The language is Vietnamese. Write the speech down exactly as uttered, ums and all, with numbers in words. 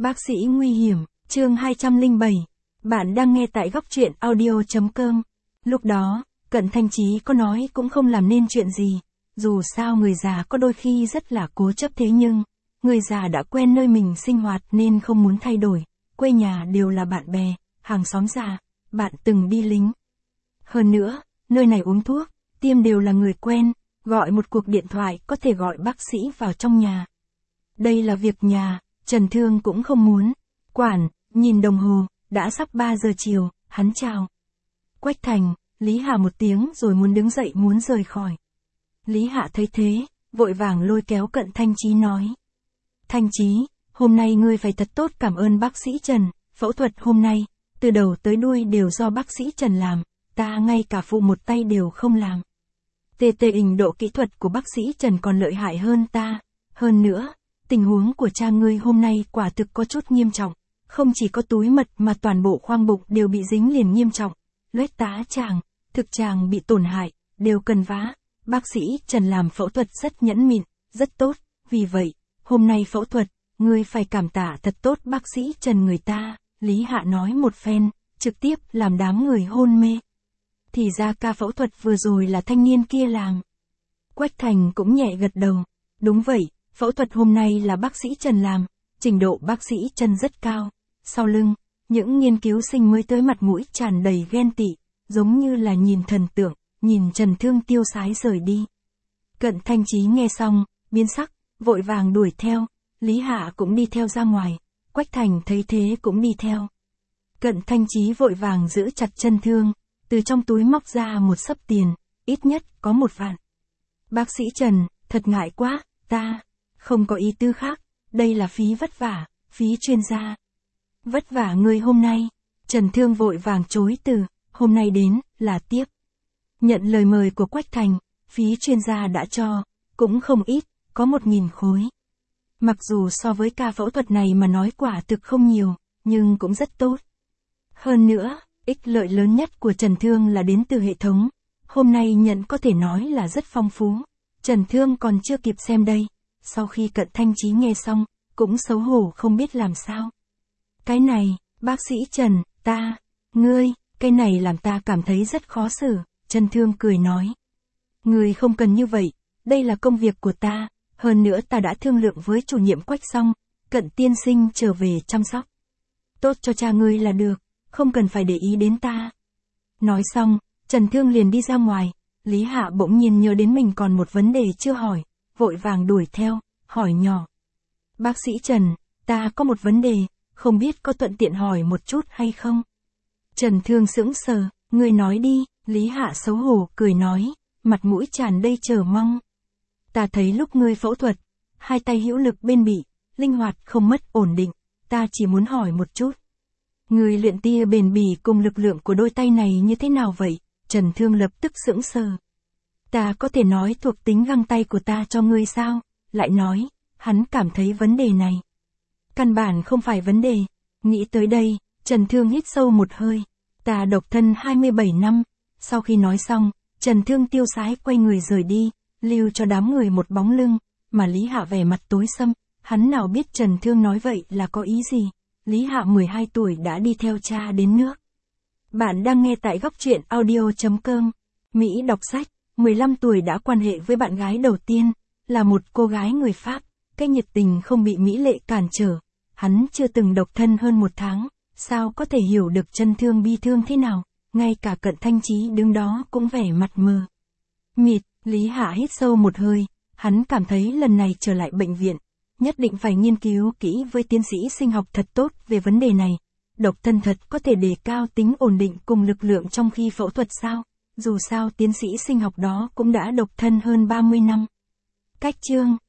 Bác sĩ nguy hiểm, chương hai trăm lẻ bảy. Bạn đang nghe tại góc truyện audio chấm com. Lúc đó, Cận Thanh Chí có nói cũng không làm nên chuyện gì. Dù sao người già có đôi khi rất là cố chấp, thế nhưng, người già đã quen nơi mình sinh hoạt nên không muốn thay đổi. Quê nhà đều là bạn bè, hàng xóm già, bạn từng đi lính. Hơn nữa, nơi này uống thuốc, tiêm đều là người quen, gọi một cuộc điện thoại có thể gọi bác sĩ vào trong nhà. Đây là việc nhà, Trần Thương cũng không muốn. Quản, nhìn đồng hồ, đã sắp ba giờ chiều, hắn chào Quách Thành, Lý Hạ một tiếng rồi muốn đứng dậy muốn rời khỏi. Lý Hạ thấy thế, vội vàng lôi kéo Cận Thanh Chí nói. Thanh Chí, hôm nay ngươi phải thật tốt cảm ơn bác sĩ Trần, phẫu thuật hôm nay, từ đầu tới đuôi đều do bác sĩ Trần làm, ta ngay cả phụ một tay đều không làm. Tê tê hình độ kỹ thuật của bác sĩ Trần còn lợi hại hơn ta, hơn nữa, tình huống của cha ngươi hôm nay quả thực có chút nghiêm trọng, không chỉ có túi mật mà toàn bộ khoang bụng đều bị dính liền nghiêm trọng, loét tá tràng, thực tràng bị tổn hại, đều cần vá. Bác sĩ Trần làm phẫu thuật rất nhẫn mịn, rất tốt, vì vậy, hôm nay phẫu thuật, ngươi phải cảm tạ thật tốt bác sĩ Trần người ta, Lý Hạ nói một phen, trực tiếp làm đám người hôn mê. Thì ra ca phẫu thuật vừa rồi là thanh niên kia làm. Quách Thành cũng nhẹ gật đầu, đúng vậy, phẫu thuật hôm nay là bác sĩ Trần làm, trình độ bác sĩ Trần rất cao. Sau lưng, những nghiên cứu sinh mới tới mặt mũi tràn đầy ghen tị, giống như là nhìn thần tượng, nhìn Trần Thương tiêu sái rời đi. Cận Thanh Chí nghe xong, biến sắc, vội vàng đuổi theo, Lý Hạ cũng đi theo ra ngoài, Quách Thành thấy thế cũng đi theo. Cận Thanh Chí vội vàng giữ chặt Trần Thương, từ trong túi móc ra một xấp tiền, ít nhất có một vạn. Bác sĩ Trần, thật ngại quá, ta không có ý tư khác, đây là phí vất vả, phí chuyên gia. Vất vả ngươi hôm nay, Trần Thương vội vàng chối từ, hôm nay đến, là tiếp. Nhận lời mời của Quách Thành, phí chuyên gia đã cho, cũng không ít, có một nghìn khối. Mặc dù so với ca phẫu thuật này mà nói quả thực không nhiều, nhưng cũng rất tốt. Hơn nữa, ích lợi lớn nhất của Trần Thương là đến từ hệ thống, hôm nay nhận có thể nói là rất phong phú. Trần Thương còn chưa kịp xem đây, sau khi Cận Thanh Chí nghe xong, cũng xấu hổ không biết làm sao. Cái này, bác sĩ Trần, ta, ngươi, cái này làm ta cảm thấy rất khó xử, Trần Thương cười nói. Ngươi không cần như vậy, đây là công việc của ta, hơn nữa ta đã thương lượng với chủ nhiệm Quách xong, Cận tiên sinh trở về chăm sóc. Tốt cho cha ngươi là được, không cần phải để ý đến ta. Nói xong, Trần Thương liền đi ra ngoài, Lý Hạ bỗng nhiên nhớ đến mình còn một vấn đề chưa hỏi, vội vàng đuổi theo, hỏi nhỏ. Bác sĩ Trần, ta có một vấn đề, không biết có thuận tiện hỏi một chút hay không? Trần Thương sững sờ, ngươi nói đi, Lý Hạ xấu hổ cười nói, mặt mũi tràn đầy chờ mong. Ta thấy lúc ngươi phẫu thuật, hai tay hữu lực bên bị, linh hoạt không mất ổn định, ta chỉ muốn hỏi một chút. Ngươi luyện tia bền bỉ cùng lực lượng của đôi tay này như thế nào vậy? Trần Thương lập tức sững sờ. Ta có thể nói thuộc tính găng tay của ta cho ngươi sao? Lại nói, hắn cảm thấy vấn đề này căn bản không phải vấn đề. Nghĩ tới đây, Trần Thương hít sâu một hơi. Ta độc thân hai mươi bảy năm. Sau khi nói xong, Trần Thương tiêu sái quay người rời đi, lưu cho đám người một bóng lưng, mà Lý Hạ vẻ mặt tối sầm, hắn nào biết Trần Thương nói vậy là có ý gì. Lý Hạ mười hai tuổi đã đi theo cha đến nước. Bạn đang nghe tại góc truyện audio chấm com. Mỹ đọc sách, mười lăm tuổi đã quan hệ với bạn gái đầu tiên, là một cô gái người Pháp, cái nhiệt tình không bị mỹ lệ cản trở. Hắn chưa từng độc thân hơn một tháng, sao có thể hiểu được Trần Thương bi thương thế nào, ngay cả Cận Thanh Chí đứng đó cũng vẻ mặt mờ mịt. Lý Hạ hít sâu một hơi, hắn cảm thấy lần này trở lại bệnh viện, nhất định phải nghiên cứu kỹ với tiến sĩ sinh học thật tốt về vấn đề này. Độc thân thật có thể đề cao tính ổn định cùng lực lượng trong khi phẫu thuật sao? Dù sao tiến sĩ sinh học đó cũng đã độc thân hơn ba mươi năm. Cách chương